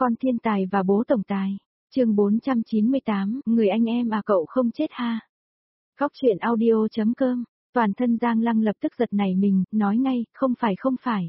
Con thiên tài và bố tổng tài. Chương 498, người anh em à cậu không chết ha. Góc truyện audio.com. Toàn thân Giang Lăng lập tức giật nảy mình, nói ngay, không phải.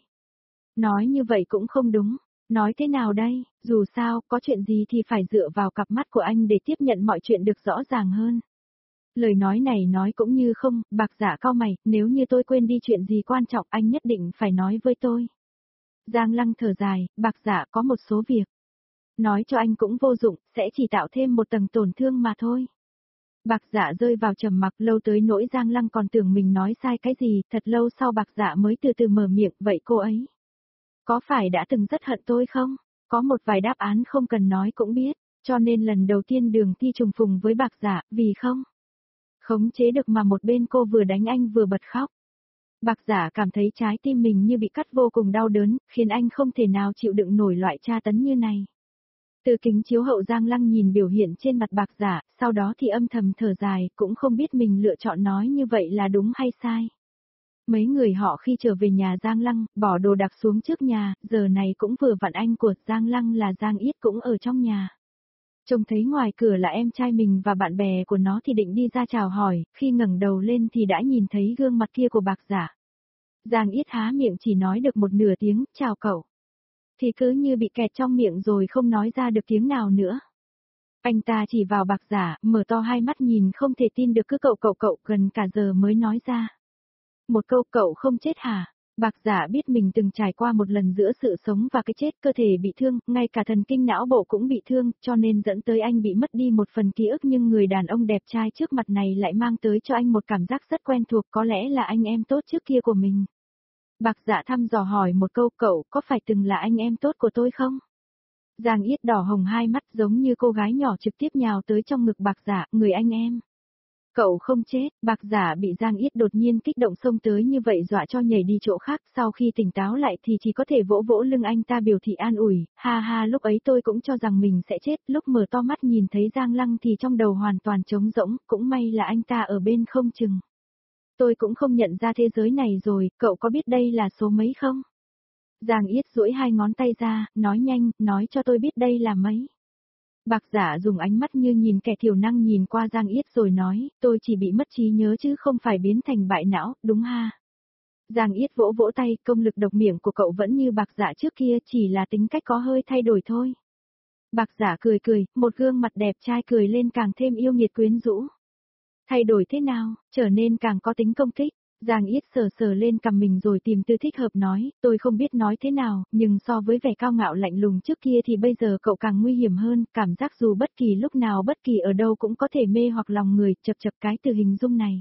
Nói như vậy cũng không đúng. Nói thế nào đây, dù sao, có chuyện gì thì phải dựa vào cặp mắt của anh để tiếp nhận mọi chuyện được rõ ràng hơn. Lời nói này nói cũng như không, Bạc Dạ cau mày, nếu như tôi quên đi chuyện gì quan trọng anh nhất định phải nói với tôi. Giang Lăng thở dài, Bạc Dạ có một số việc. Nói cho anh cũng vô dụng, sẽ chỉ tạo thêm một tầng tổn thương mà thôi. Bạc Dạ rơi vào trầm mặc lâu tới nỗi Giang Lăng còn tưởng mình nói sai cái gì, thật lâu sau Bạc Dạ mới từ từ mở miệng, vậy cô ấy có phải đã từng rất hận tôi không? Có một vài đáp án không cần nói cũng biết, cho nên lần đầu tiên Đường Thi trùng phùng với Bạc Dạ, vì không khống chế được mà một bên cô vừa đánh anh vừa bật khóc. Bạc Dạ cảm thấy trái tim mình như bị cắt vô cùng đau đớn, khiến anh không thể nào chịu đựng nổi loại tra tấn như này. Từ kính chiếu hậu Giang Lăng nhìn biểu hiện trên mặt Bạc Dạ, sau đó thì âm thầm thở dài, cũng không biết mình lựa chọn nói như vậy là đúng hay sai. Mấy người họ khi trở về nhà Giang Lăng, bỏ đồ đạc xuống trước nhà, giờ này cũng vừa vặn anh của Giang Lăng là Giang Yết cũng ở trong nhà. Trông thấy ngoài cửa là em trai mình và bạn bè của nó thì định đi ra chào hỏi, khi ngẩng đầu lên thì đã nhìn thấy gương mặt kia của Bạc Dạ. Giang Yết há miệng chỉ nói được một nửa tiếng, chào cậu. Thì cứ như bị kẹt trong miệng rồi không nói ra được tiếng nào nữa. Anh ta chỉ vào Bạc Dạ, mở to hai mắt nhìn không thể tin được cứ cậu gần cả giờ mới nói ra. Một câu cậu không chết hả? Bạc Dạ biết mình từng trải qua một lần giữa sự sống và cái chết, cơ thể bị thương, ngay cả thần kinh não bộ cũng bị thương, cho nên dẫn tới anh bị mất đi một phần ký ức, nhưng người đàn ông đẹp trai trước mặt này lại mang tới cho anh một cảm giác rất quen thuộc, có lẽ là anh em tốt trước kia của mình. Bạc Dạ thăm dò hỏi một câu, cậu có phải từng là anh em tốt của tôi không? Giang Yết đỏ hồng hai mắt giống như cô gái nhỏ trực tiếp nhào tới trong ngực Bạc Dạ, người anh em. Cậu không chết, Bạc Dạ bị Giang Yết đột nhiên kích động xông tới như vậy dọa cho nhảy đi chỗ khác, sau khi tỉnh táo lại thì chỉ có thể vỗ vỗ lưng anh ta biểu thị an ủi, ha ha lúc ấy tôi cũng cho rằng mình sẽ chết, lúc mở to mắt nhìn thấy Giang Lăng thì trong đầu hoàn toàn trống rỗng, cũng may là anh ta ở bên không chừng. Tôi cũng không nhận ra thế giới này rồi, cậu có biết đây là số mấy không? Giang Yết duỗi hai ngón tay ra, nói nhanh, nói cho tôi biết đây là mấy. Bạc Dạ dùng ánh mắt như nhìn kẻ thiểu năng nhìn qua Giang Yết rồi nói, tôi chỉ bị mất trí nhớ chứ không phải biến thành bại não, đúng ha? Giang Yết vỗ vỗ tay, công lực độc miệng của cậu vẫn như Bạc Dạ trước kia, chỉ là tính cách có hơi thay đổi thôi. Bạc Dạ cười, một gương mặt đẹp trai cười lên càng thêm yêu nghiệt quyến rũ. Thay đổi thế nào, trở nên càng có tính công kích. Giang Yết sờ lên cằm mình rồi tìm từ thích hợp nói, tôi không biết nói thế nào, nhưng so với vẻ cao ngạo lạnh lùng trước kia thì bây giờ cậu càng nguy hiểm hơn, cảm giác dù bất kỳ lúc nào bất kỳ ở đâu cũng có thể mê hoặc lòng người, chập cái từ hình dung này.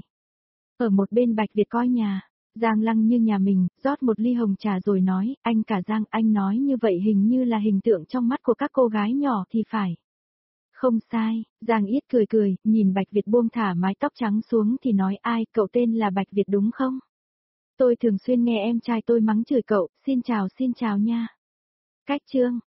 Ở một bên Bạch Việt coi nhà, Giang Lăng như nhà mình, rót một ly hồng trà rồi nói, anh cả Giang, anh nói như vậy hình như là hình tượng trong mắt của các cô gái nhỏ thì phải. Không sai, Giang Yết cười, nhìn Bạch Việt buông thả mái tóc trắng xuống thì nói ai, cậu tên là Bạch Việt đúng không? Tôi thường xuyên nghe em trai tôi mắng chửi cậu, xin chào nha. Cách chương.